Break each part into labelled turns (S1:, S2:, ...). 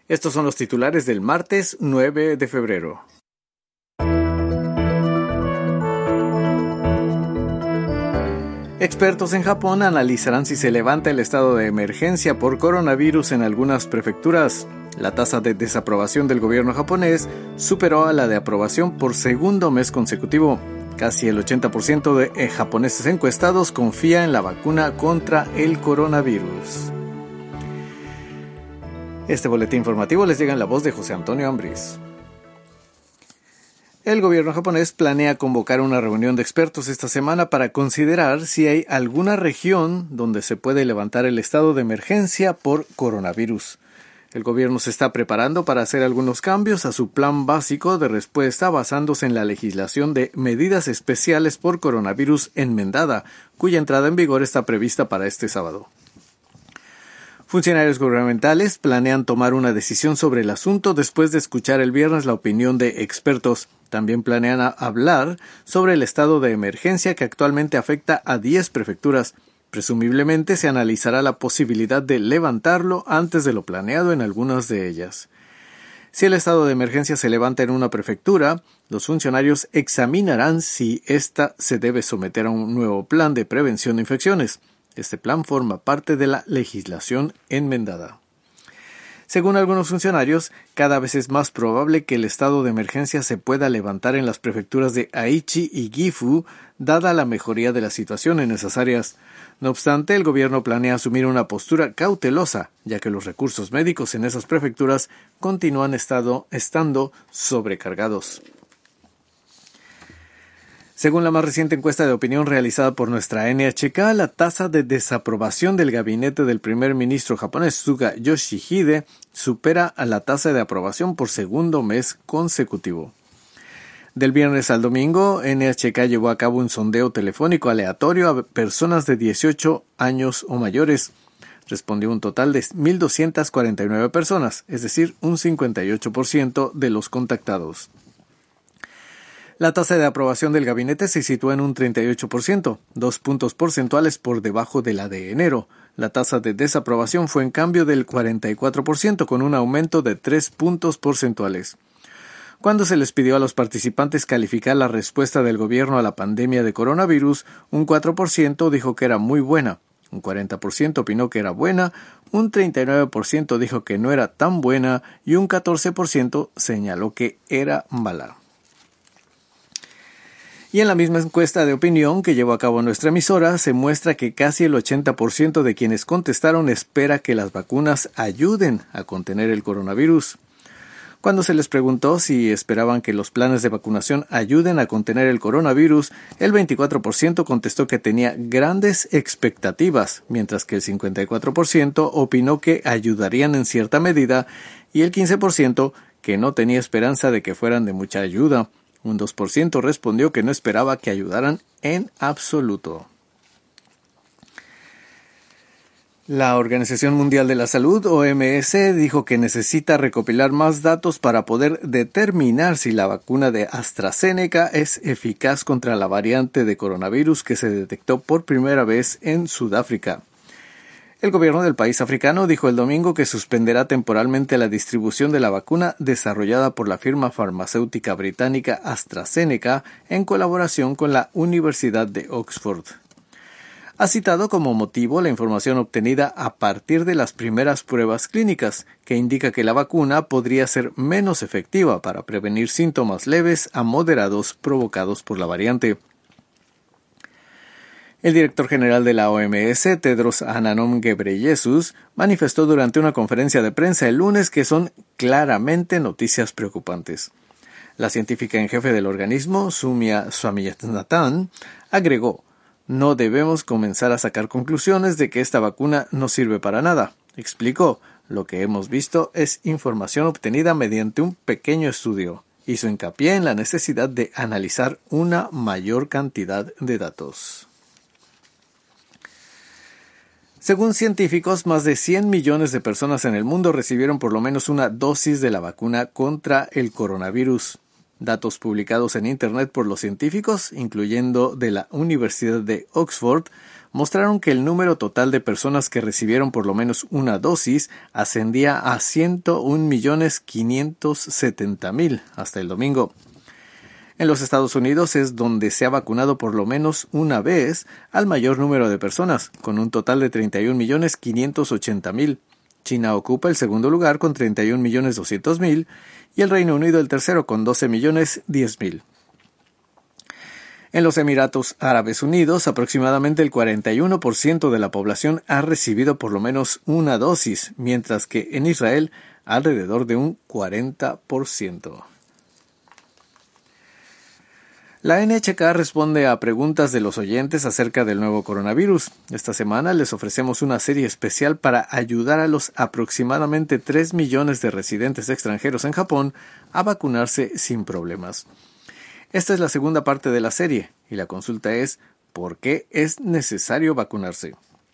S1: Estos son los titulares del martes 9 de febrero. Expertos en Japón analizarán si se levanta el estado de emergencia por coronavirus en algunas prefecturas. La tasa de desaprobación del gobierno japonés superó a la de aprobación por segundo mes consecutivo. Casi el 80% de japoneses encuestados confía en la vacuna contra el coronavirus. Este boletín informativo les llega en la voz de José Antonio Ambriz. El gobierno japonés planea convocar una reunión de expertos esta semana para considerar si hay alguna región donde se puede levantar el estado de emergencia por coronavirus. El gobierno se está preparando para hacer algunos cambios a su plan básico de respuesta basándose en la legislación de medidas especiales por coronavirus enmendada, cuya entrada en vigor está prevista para este sábado. Funcionarios gubernamentales planean tomar una decisión sobre el asunto después de escuchar el viernes la opinión de expertos. También planean hablar sobre el estado de emergencia que actualmente afecta a 10 prefecturas. Presumiblemente se analizará la posibilidad de levantarlo antes de lo planeado en algunas de ellas. Si el estado de emergencia se levanta en una prefectura, los funcionarios examinarán si ésta se debe someter a un nuevo plan de prevención de infecciones. Este plan forma parte de la legislación enmendada. Según algunos funcionarios, cada vez es más probable que el estado de emergencia se pueda levantar en las prefecturas de Aichi y Gifu, dada la mejoría de la situación en esas áreas. No obstante, el gobierno planea asumir una postura cautelosa, ya que los recursos médicos en esas prefecturas continúan estando sobrecargados. Según la más reciente encuesta de opinión realizada por nuestra NHK, la tasa de desaprobación del gabinete del primer ministro japonés Suga Yoshihide supera a la tasa de aprobación por segundo mes consecutivo. Del viernes al domingo, NHK llevó a cabo un sondeo telefónico aleatorio a personas de 18 años o mayores. Respondió un total de 1.249 personas, es decir, un 58% de los contactados. La tasa de aprobación del gabinete se sitúa en un 38%, 2 puntos porcentuales por debajo de la de enero. La tasa de desaprobación fue en cambio del 44%, con un aumento de 3 puntos porcentuales. Cuando se les pidió a los participantes calificar la respuesta del gobierno a la pandemia de coronavirus, un 4% dijo que era muy buena, un 40% opinó que era buena, un 39% dijo que no era tan buena y un 14% señaló que era mala. Y en la misma encuesta de opinión que llevó a cabo nuestra emisora, se muestra que casi el 80% de quienes contestaron espera que las vacunas ayuden a contener el coronavirus. Cuando se les preguntó si esperaban que los planes de vacunación ayuden a contener el coronavirus, el 24% contestó que tenía grandes expectativas, mientras que el 54% opinó que ayudarían en cierta medida y el 15% que no tenía esperanza de que fueran de mucha ayuda. Un 2% respondió que no esperaba que ayudaran en absoluto. La Organización Mundial de la Salud, OMS, dijo que necesita recopilar más datos para poder determinar si la vacuna de AstraZeneca es eficaz contra la variante de coronavirus que se detectó por primera vez en Sudáfrica. El gobierno del país africano dijo el domingo que suspenderá temporalmente la distribución de la vacuna desarrollada por la firma farmacéutica británica AstraZeneca en colaboración con la Universidad de Oxford. Ha citado como motivo la información obtenida a partir de las primeras pruebas clínicas, que indica que la vacuna podría ser menos efectiva para prevenir síntomas leves a moderados provocados por la variante. El director general de la OMS, Tedros Adhanom Ghebreyesus, manifestó durante una conferencia de prensa el lunes que son claramente noticias preocupantes. La científica en jefe del organismo, Soumya Swaminathan, agregó: "No debemos comenzar a sacar conclusiones de que esta vacuna no sirve para nada", explicó. "Lo que hemos visto es información obtenida mediante un pequeño estudio". Hizo hincapié en la necesidad de analizar una mayor cantidad de datos. Según científicos, más de 100 millones de personas en el mundo recibieron por lo menos una dosis de la vacuna contra el coronavirus. Datos publicados en Internet por los científicos, incluyendo de la Universidad de Oxford, mostraron que el número total de personas que recibieron por lo menos una dosis ascendía a 101.570.000 hasta el domingo. En los Estados Unidos es donde se ha vacunado por lo menos una vez al mayor número de personas, con un total de 31.580.000. China ocupa el segundo lugar con 31.200.000 y el Reino Unido el tercero con 12.010.000. En los Emiratos Árabes Unidos, aproximadamente el 41% de la población ha recibido por lo menos una dosis, mientras que en Israel alrededor de un 40%. La NHK responde a preguntas de los oyentes acerca del nuevo coronavirus. Esta semana les ofrecemos una serie especial para ayudar a los aproximadamente 3 millones de residentes extranjeros en Japón a vacunarse sin problemas. Esta es la segunda parte de la serie, y la consulta es ¿por qué es necesario vacunarse?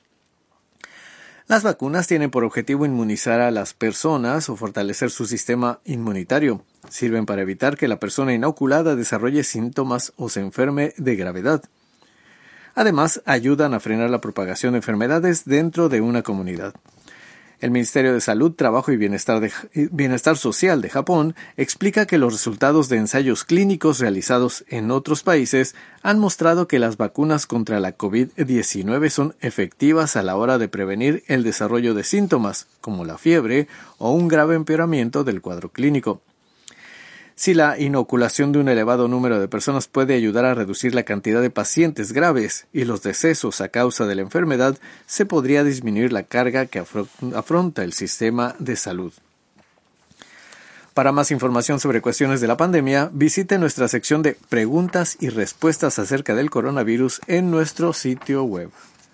S1: Las vacunas tienen por objetivo inmunizar a las personas o fortalecer su sistema inmunitario. Sirven para evitar que la persona inoculada desarrolle síntomas o se enferme de gravedad. Además, ayudan a frenar la propagación de enfermedades dentro de una comunidad. El Ministerio de Salud, Trabajo y Bienestar Social de Japón explica que los resultados de ensayos clínicos realizados en otros países han mostrado que las vacunas contra la COVID-19 son efectivas a la hora de prevenir el desarrollo de síntomas, como la fiebre o un grave empeoramiento del cuadro clínico. Si la inoculación de un elevado número de personas puede ayudar a reducir la cantidad de pacientes graves y los decesos a causa de la enfermedad, se podría disminuir la carga que afronta el sistema de salud. Para más información sobre cuestiones de la pandemia, visite nuestra sección de preguntas y respuestas acerca del coronavirus en nuestro sitio web.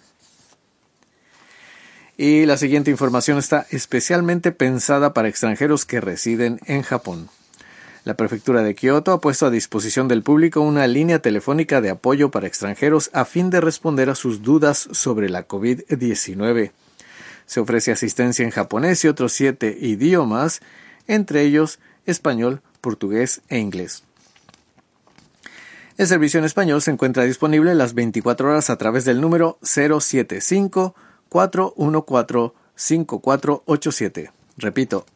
S1: Y la siguiente información está especialmente pensada para extranjeros que residen en Japón. La prefectura de Kioto ha puesto a disposición del público una línea telefónica de apoyo para extranjeros a fin de responder a sus dudas sobre la COVID-19. Se ofrece asistencia en japonés y otros 7 idiomas, entre ellos español, portugués e inglés. El servicio en español se encuentra disponible las 24 horas a través del número 075-414-5487. Repito,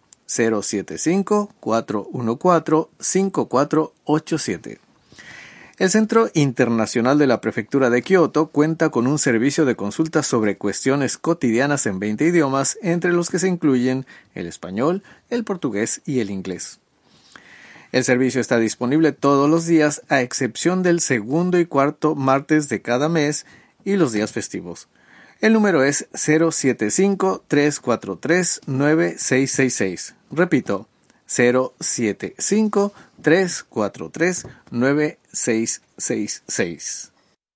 S1: 075-414-5487. El Centro Internacional de la Prefectura de Kioto cuenta con un servicio de consultas sobre cuestiones cotidianas en 20 idiomas, entre los que se incluyen el español, el portugués y el inglés. El servicio está disponible todos los días, a excepción del segundo y cuarto martes de cada mes y los días festivos. El número es 075-343-9666. Repito, 075-343-9666.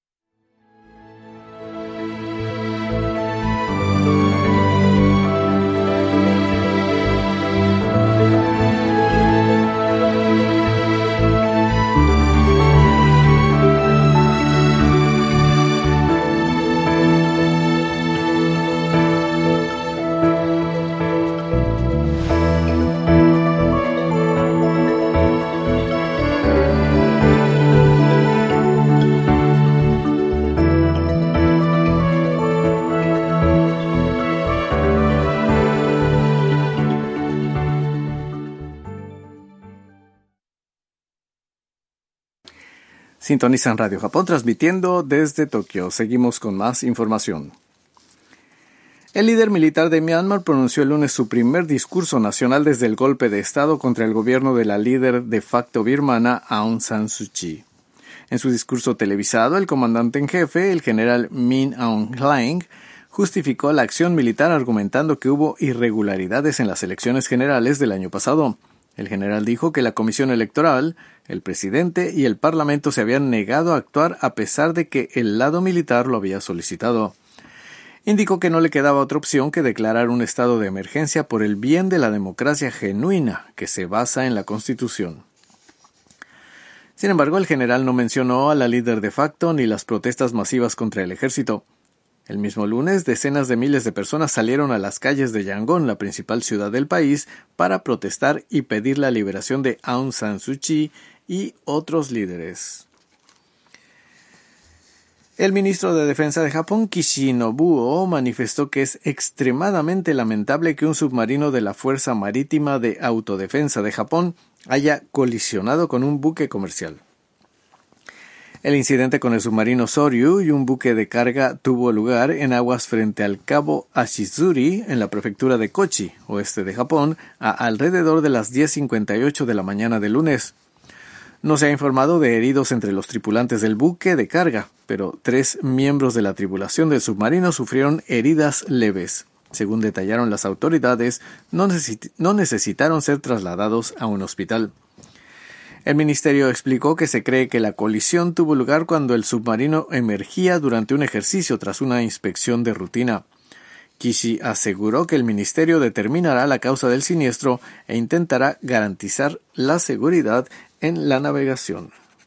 S1: Sintonizan Radio Japón transmitiendo desde Tokio. Seguimos con más información. El líder militar de Myanmar pronunció el lunes su primer discurso nacional desde el golpe de Estado contra el gobierno de la líder de facto birmana Aung San Suu Kyi. En su discurso televisado, el comandante en jefe, el general Min Aung Hlaing, justificó la acción militar argumentando que hubo irregularidades en las elecciones generales del año pasado. El general dijo que la comisión electoral, el presidente y el parlamento se habían negado a actuar a pesar de que el lado militar lo había solicitado. Indicó que no le quedaba otra opción que declarar un estado de emergencia por el bien de la democracia genuina que se basa en la Constitución. Sin embargo, el general no mencionó a la líder de facto ni las protestas masivas contra el ejército. El mismo lunes, decenas de miles de personas salieron a las calles de Yangon, la principal ciudad del país, para protestar y pedir la liberación de Aung San Suu Kyi y otros líderes. El ministro de Defensa de Japón, Kishi Nobuo, manifestó que es extremadamente lamentable que un submarino de la Fuerza Marítima de Autodefensa de Japón haya colisionado con un buque comercial. El incidente con el submarino Soryu y un buque de carga tuvo lugar en aguas frente al cabo Ashizuri, en la prefectura de Kochi, oeste de Japón, a alrededor de las 10:58 de la mañana del lunes. No se ha informado de heridos entre los tripulantes del buque de carga, pero 3 miembros de la tripulación del submarino sufrieron heridas leves. Según detallaron las autoridades, no necesitaron ser trasladados a un hospital. El ministerio explicó que se cree que la colisión tuvo lugar cuando el submarino emergía durante un ejercicio tras una inspección de rutina. Kishi aseguró que el ministerio determinará la causa del siniestro e intentará garantizar la seguridad en la navegación.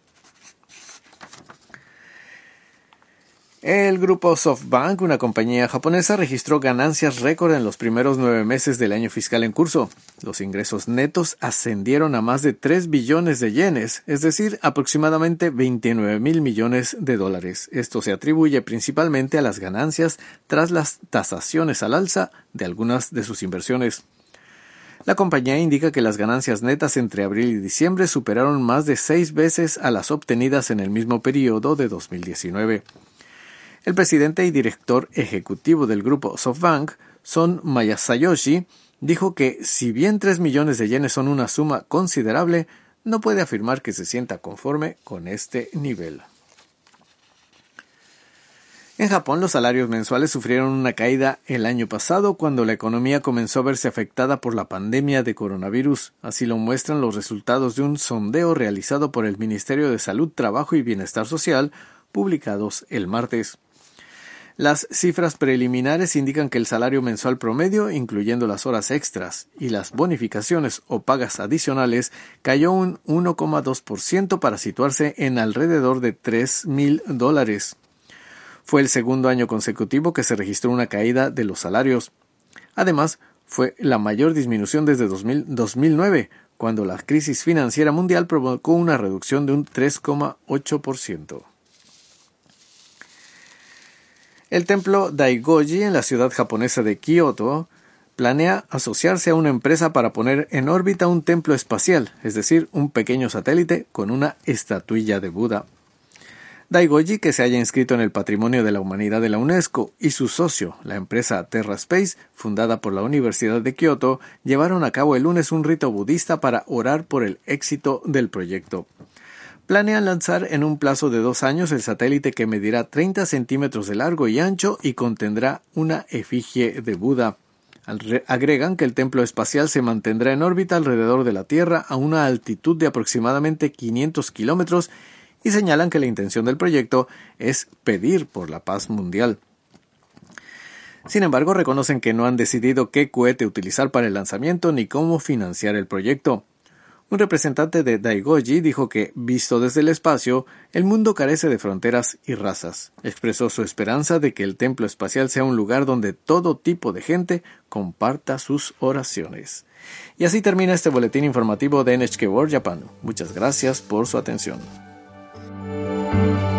S1: El grupo SoftBank, una compañía japonesa, registró ganancias récord en los primeros 9 meses del año fiscal en curso. Los ingresos netos ascendieron a más de 3 billones de yenes, es decir, aproximadamente 29,000 millones de dólares. Esto se atribuye principalmente a las ganancias tras las tasaciones al alza de algunas de sus inversiones. La compañía indica que las ganancias netas entre abril y diciembre superaron más de 6 veces a las obtenidas en el mismo periodo de 2019. El presidente y director ejecutivo del grupo SoftBank, Son Masayoshi, dijo que si bien 3 millones de yenes son una suma considerable, no puede afirmar que se sienta conforme con este nivel. En Japón, los salarios mensuales sufrieron una caída el año pasado cuando la economía comenzó a verse afectada por la pandemia de coronavirus. Así lo muestran los resultados de un sondeo realizado por el Ministerio de Salud, Trabajo y Bienestar Social, publicados el martes. Las cifras preliminares indican que el salario mensual promedio, incluyendo las horas extras y las bonificaciones o pagas adicionales, cayó un 1,2% para situarse en alrededor de $3,000. Fue el segundo año consecutivo que se registró una caída de los salarios. Además, fue la mayor disminución desde 2009, cuando la crisis financiera mundial provocó una reducción de un 3,8%. El templo Daigoji en la ciudad japonesa de Kioto planea asociarse a una empresa para poner en órbita un templo espacial, es decir, un pequeño satélite con una estatuilla de Buda. Daigoji, que se haya inscrito en el Patrimonio de la Humanidad de la UNESCO, y su socio, la empresa TerraSpace, fundada por la Universidad de Kioto, llevaron a cabo el lunes un rito budista para orar por el éxito del proyecto. Planean lanzar en un plazo de 2 años el satélite que medirá 30 centímetros de largo y ancho y contendrá una efigie de Buda. Agregan que el templo espacial se mantendrá en órbita alrededor de la Tierra a una altitud de aproximadamente 500 kilómetros y señalan que la intención del proyecto es pedir por la paz mundial. Sin embargo, reconocen que no han decidido qué cohete utilizar para el lanzamiento ni cómo financiar el proyecto. Un representante de Daigoji dijo que, visto desde el espacio, el mundo carece de fronteras y razas. Expresó su esperanza de que el templo espacial sea un lugar donde todo tipo de gente comparta sus oraciones. Y así termina este boletín informativo de NHK World Japan. Muchas gracias por su atención.